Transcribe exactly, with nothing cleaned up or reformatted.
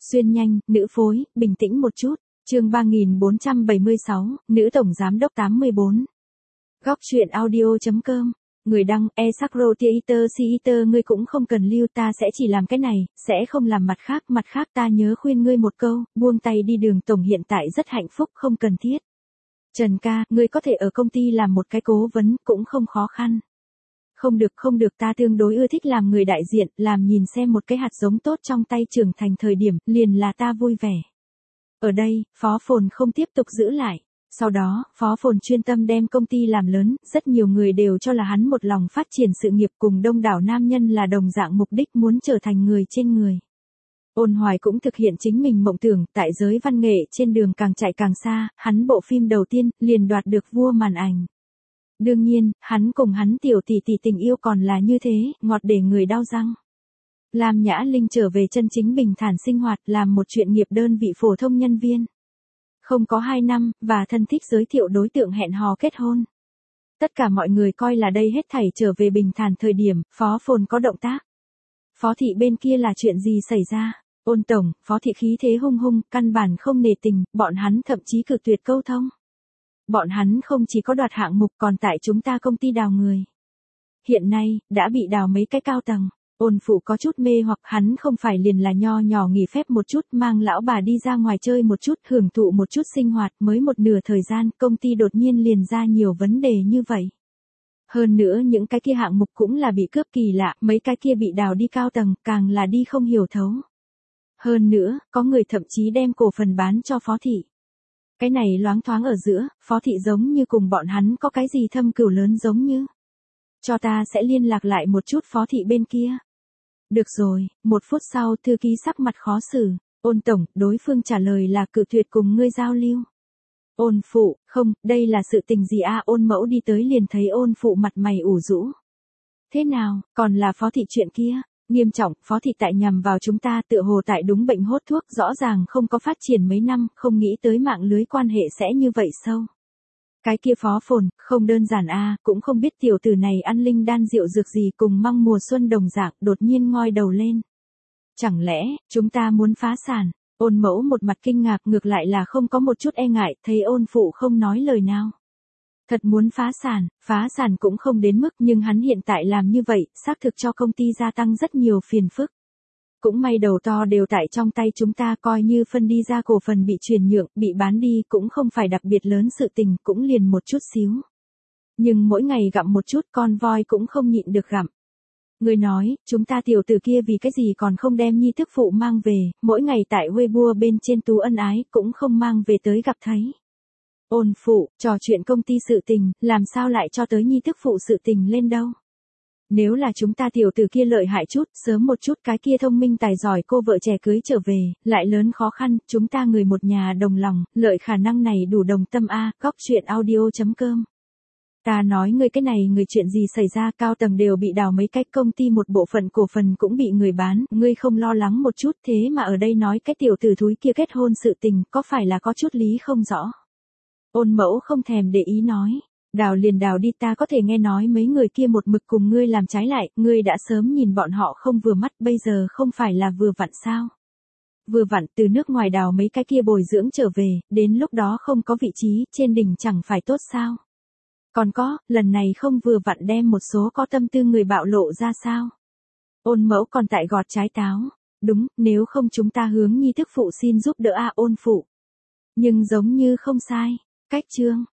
Xuyên nhanh, nữ phối, bình tĩnh một chút. Chương ba nghìn bốn trăm bảy mươi sáu, nữ tổng giám đốc tám mươi bốn. Góc truyện audio chấm com. Người đăng, Esakro Theater Theater ngươi cũng không cần lưu, ta sẽ chỉ làm cái này, sẽ không làm mặt khác, mặt khác ta nhớ khuyên ngươi một câu, buông tay đi, Đường tổng hiện tại rất hạnh phúc, không cần thiết. Trần ca, ngươi có thể ở công ty làm một cái cố vấn, cũng không khó khăn. Không được không được, ta tương đối ưa thích làm người đại diện, làm nhìn xem một cái hạt giống tốt trong tay trưởng thành thời điểm, liền là ta vui vẻ. Ở đây, Phó Phồn không tiếp tục giữ lại. Sau đó, Phó Phồn chuyên tâm đem công ty làm lớn, rất nhiều người đều cho là hắn một lòng phát triển sự nghiệp, cùng đông đảo nam nhân là đồng dạng mục đích, muốn trở thành người trên người. Ôn Hoài cũng thực hiện chính mình mộng tưởng, tại giới văn nghệ trên đường càng chạy càng xa, hắn bộ phim đầu tiên, liền đoạt được vua màn ảnh. Đương nhiên, hắn cùng hắn tiểu tỷ tỷ tình yêu còn là như thế, ngọt để người đau răng. Lam Nhã Linh trở về chân chính bình thản sinh hoạt, làm một chuyện nghiệp đơn vị phổ thông nhân viên. Không có hai năm, và thân thích giới thiệu đối tượng hẹn hò kết hôn. Tất cả mọi người coi là đây hết thảy trở về bình thản thời điểm, Phó Phồn có động tác. Phó thị bên kia là chuyện gì xảy ra? Ôn tổng, Phó thị khí thế hung hung, căn bản không nề tình, bọn hắn thậm chí cự tuyệt câu thông. Bọn hắn không chỉ có đoạt hạng mục còn tại chúng ta công ty đào người. Hiện nay, đã bị đào mấy cái cao tầng. Ôn phụ có chút mê hoặc, hắn không phải liền là nho nhỏ nghỉ phép một chút, mang lão bà đi ra ngoài chơi một chút, hưởng thụ một chút sinh hoạt, mới một nửa thời gian, công ty đột nhiên liền ra nhiều vấn đề như vậy. Hơn nữa những cái kia hạng mục cũng là bị cướp kỳ lạ, mấy cái kia bị đào đi cao tầng, càng là đi không hiểu thấu. Hơn nữa, có người thậm chí đem cổ phần bán cho Phó thị. Cái này loáng thoáng ở giữa, Phó thị giống như cùng bọn hắn có cái gì thâm cửu lớn giống như. Cho ta sẽ liên lạc lại một chút Phó thị bên kia. Được rồi, một phút sau thư ký sắc mặt khó xử. Ôn tổng, đối phương trả lời là cự tuyệt cùng ngươi giao lưu. Ôn phụ, không, đây là sự tình gì a? Ôn mẫu đi tới liền thấy ôn phụ mặt mày ủ rũ. Thế nào, còn là Phó thị chuyện kia? Nghiêm trọng, Phó thị tại nhằm vào chúng ta, tựa hồ tại đúng bệnh hốt thuốc, rõ ràng không có phát triển mấy năm, không nghĩ tới mạng lưới quan hệ sẽ như vậy sâu. Cái kia Phó Phồn, không đơn giản a, cũng không biết tiểu tử này ăn linh đan rượu dược gì, cùng măng mùa xuân đồng dạng, đột nhiên ngoi đầu lên. Chẳng lẽ, chúng ta muốn phá sản? Ôn mẫu một mặt kinh ngạc, ngược lại là không có một chút e ngại, thấy ôn phụ không nói lời nào. Thật muốn phá sản, phá sản cũng không đến mức, nhưng hắn hiện tại làm như vậy, xác thực cho công ty gia tăng rất nhiều phiền phức. Cũng may đầu to đều tại trong tay chúng ta, coi như phân đi ra cổ phần bị chuyển nhượng, bị bán đi cũng không phải đặc biệt lớn sự tình, cũng liền một chút xíu. Nhưng mỗi ngày gặm một chút, con voi cũng không nhịn được gặm. Người nói, chúng ta tiểu tử kia vì cái gì còn không đem nhi thức phụ mang về, mỗi ngày tại Weibo bên trên tú ân ái, cũng không mang về tới gặp thấy. Ôn phụ, trò chuyện công ty sự tình, làm sao lại cho tới nhi thức phụ sự tình lên đâu. Nếu là chúng ta tiểu tử kia lợi hại chút, sớm một chút cái kia thông minh tài giỏi cô vợ trẻ cưới trở về, lại lớn khó khăn, chúng ta người một nhà đồng lòng, lợi khả năng này đủ đồng tâm a. Góc truyện audio chấm com. Ta nói ngươi cái này người chuyện gì xảy ra, cao tầng đều bị đào mấy cách, công ty một bộ phận cổ phần cũng bị người bán, ngươi không lo lắng một chút, thế mà ở đây nói cái tiểu tử thúi kia kết hôn sự tình, có phải là có chút lý không rõ. Ôn mẫu không thèm để ý nói. Đào liền đào đi, ta có thể nghe nói mấy người kia một mực cùng ngươi làm trái lại, ngươi đã sớm nhìn bọn họ không vừa mắt, bây giờ không phải là vừa vặn sao. Vừa vặn từ nước ngoài đào mấy cái kia bồi dưỡng trở về, đến lúc đó không có vị trí, trên đỉnh chẳng phải tốt sao. Còn có, lần này không vừa vặn đem một số có tâm tư người bạo lộ ra sao. Ôn mẫu còn tại gọt trái táo. Đúng, nếu không chúng ta hướng nhi thức phụ xin giúp đỡ a. Ôn phụ. Nhưng giống như không sai. Cách chương.